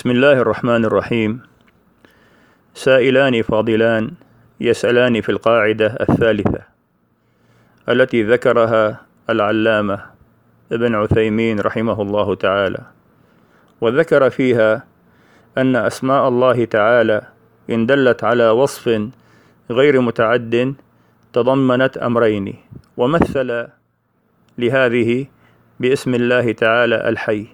بسم الله الرحمن الرحيم. سائلان فاضلان يسألان في القاعدة الثالثة التي ذكرها العلامة ابن عثيمين رحمه الله تعالى، وذكر فيها أن أسماء الله تعالى إن دلت على وصف غير متعد تضمنت أمرين، ومثل لهذه باسم الله تعالى الحي.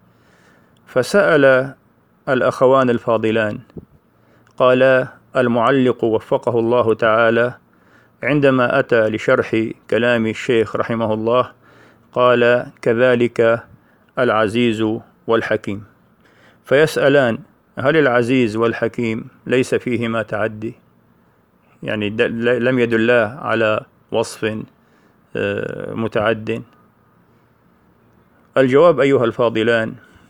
فسأل الأخوان الفاضلان، قال المعلق وفقه الله تعالى عندما أتى لشرح كلام الشيخ رحمه الله قال كذلك العزيز والحكيم، فيسألان هل العزيز والحكيم ليس فيهما تعدي؟ يعني لم يدلا على وصف متعد؟ الجواب أيها الفاضلان،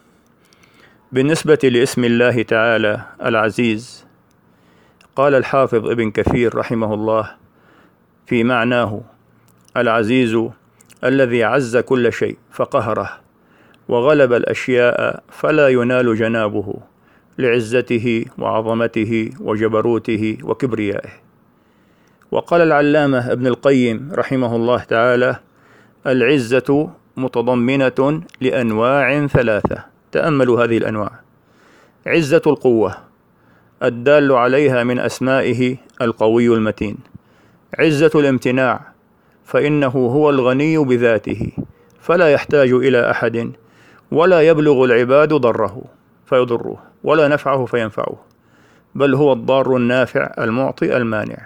بالنسبة لاسم الله تعالى العزيز قال الحافظ ابن كثير رحمه الله في معناه: العزيز الذي عز كل شيء فقهره وغلب الأشياء فلا ينال جنابه لعزته وعظمته وجبروته وكبريائه. وقال العلامة ابن القيم رحمه الله تعالى: العزة متضمنة لأنواع ثلاثة. تأملوا هذه الأنواع: عزة القوة الدال عليها من أسمائه القوي المتين، عزة الامتناع فإنه هو الغني بذاته فلا يحتاج إلى أحد ولا يبلغ العباد ضره فيضره ولا نفعه فينفعه، بل هو الضار النافع المعطي المانع،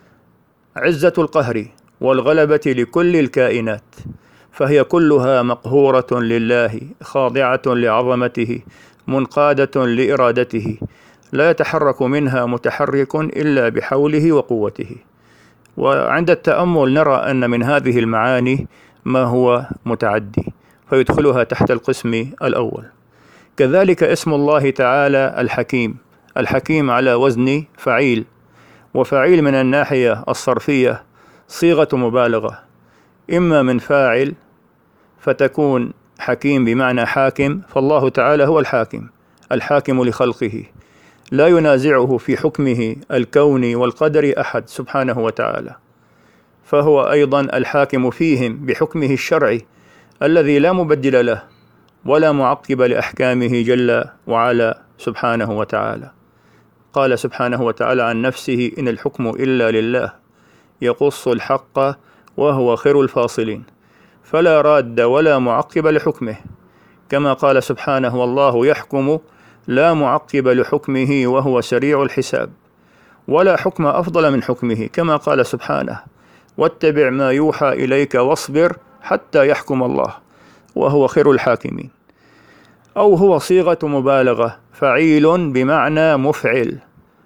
عزة القهر والغلبة لكل الكائنات فهي كلها مقهورة لله خاضعة لعظمته منقادة لإرادته لا يتحرك منها متحرك إلا بحوله وقوته. وعند التأمل نرى أن من هذه المعاني ما هو متعدي فيدخلها تحت القسم الأول. كذلك اسم الله تعالى الحكيم، الحكيم على وزن فعيل، وفعيل من الناحية الصرفية صيغة مبالغة، إما من فاعل فتكون حكيم بمعنى حاكم، فالله تعالى هو الحاكم، الحاكم لخلقه لا ينازعه في حكمه الكوني والقدري أحد سبحانه وتعالى، فهو أيضا الحاكم فيهم بحكمه الشرعي الذي لا مبدل له ولا معقب لأحكامه جل وعلا سبحانه وتعالى. قال سبحانه وتعالى عن نفسه: إن الحكم إلا لله يقص الحق وهو خير الفاصلين، فلا راد ولا معقب لحكمه، كما قال سبحانه: والله يحكم لا معقب لحكمه وهو سريع الحساب، ولا حكم أفضل من حكمه، كما قال سبحانه: واتبع ما يوحى إليك واصبر حتى يحكم الله وهو خير الحاكمين. أو هو صيغة مبالغة، فعيل بمعنى مفعل،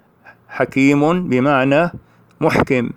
حكيم بمعنى محكم،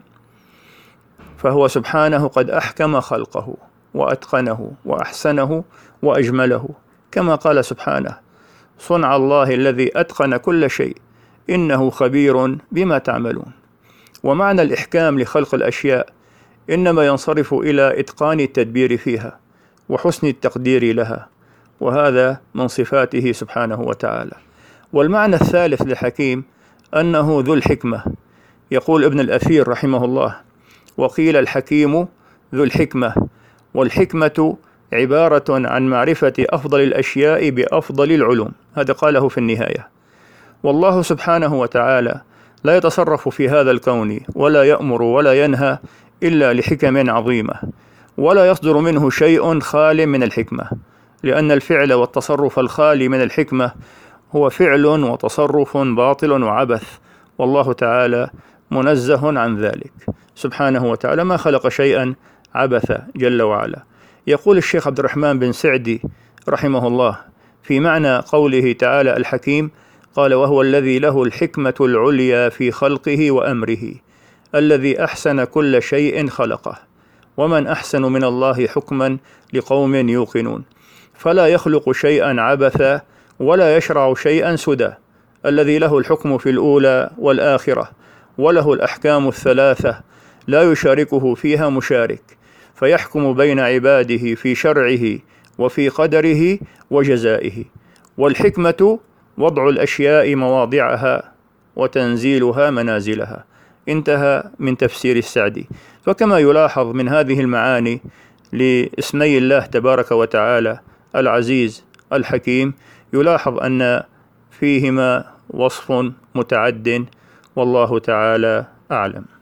فهو سبحانه قد أحكم خلقه وأتقنه وأحسنه وأجمله، كما قال سبحانه: صنع الله الذي أتقن كل شيء إنه خبير بما تعملون. ومعنى الإحكام لخلق الأشياء إنما ينصرف إلى إتقان التدبير فيها وحسن التقدير لها، وهذا من صفاته سبحانه وتعالى. والمعنى الثالث لحكيم أنه ذو الحكمة. يقول ابن الأثير رحمه الله: وقيل الحكيم ذو الحكمة، والحكمة عبارة عن معرفة أفضل الأشياء بأفضل العلوم. هذا قاله في النهاية. والله سبحانه وتعالى لا يتصرف في هذا الكون ولا يأمر ولا ينهى إلا لحكم عظيمة، ولا يصدر منه شيء خال من الحكمة، لأن الفعل والتصرف الخالي من الحكمة هو فعل وتصرف باطل وعبث، والله تعالى منزه عن ذلك سبحانه وتعالى، ما خلق شيئا عبثا جل وعلا. يقول الشيخ عبد الرحمن بن سعدي رحمه الله في معنى قوله تعالى الحكيم، قال: وهو الذي له الحكمة العليا في خلقه وأمره، الذي أحسن كل شيء خلقه، ومن أحسن من الله حكما لقوم يوقنون، فلا يخلق شيئا عبثا ولا يشرع شيئا سدى، الذي له الحكم في الأولى والآخرة، وله الأحكام الثلاثة لا يشاركه فيها مشارك، فيحكم بين عباده في شرعه وفي قدره وجزائه. والحكمة وضع الأشياء مواضعها وتنزيلها منازلها. انتهى من تفسير السعدي. فكما يلاحظ من هذه المعاني لاسمي الله تبارك وتعالى العزيز الحكيم، يلاحظ أن فيهما وصف متعد، والله تعالى أعلم.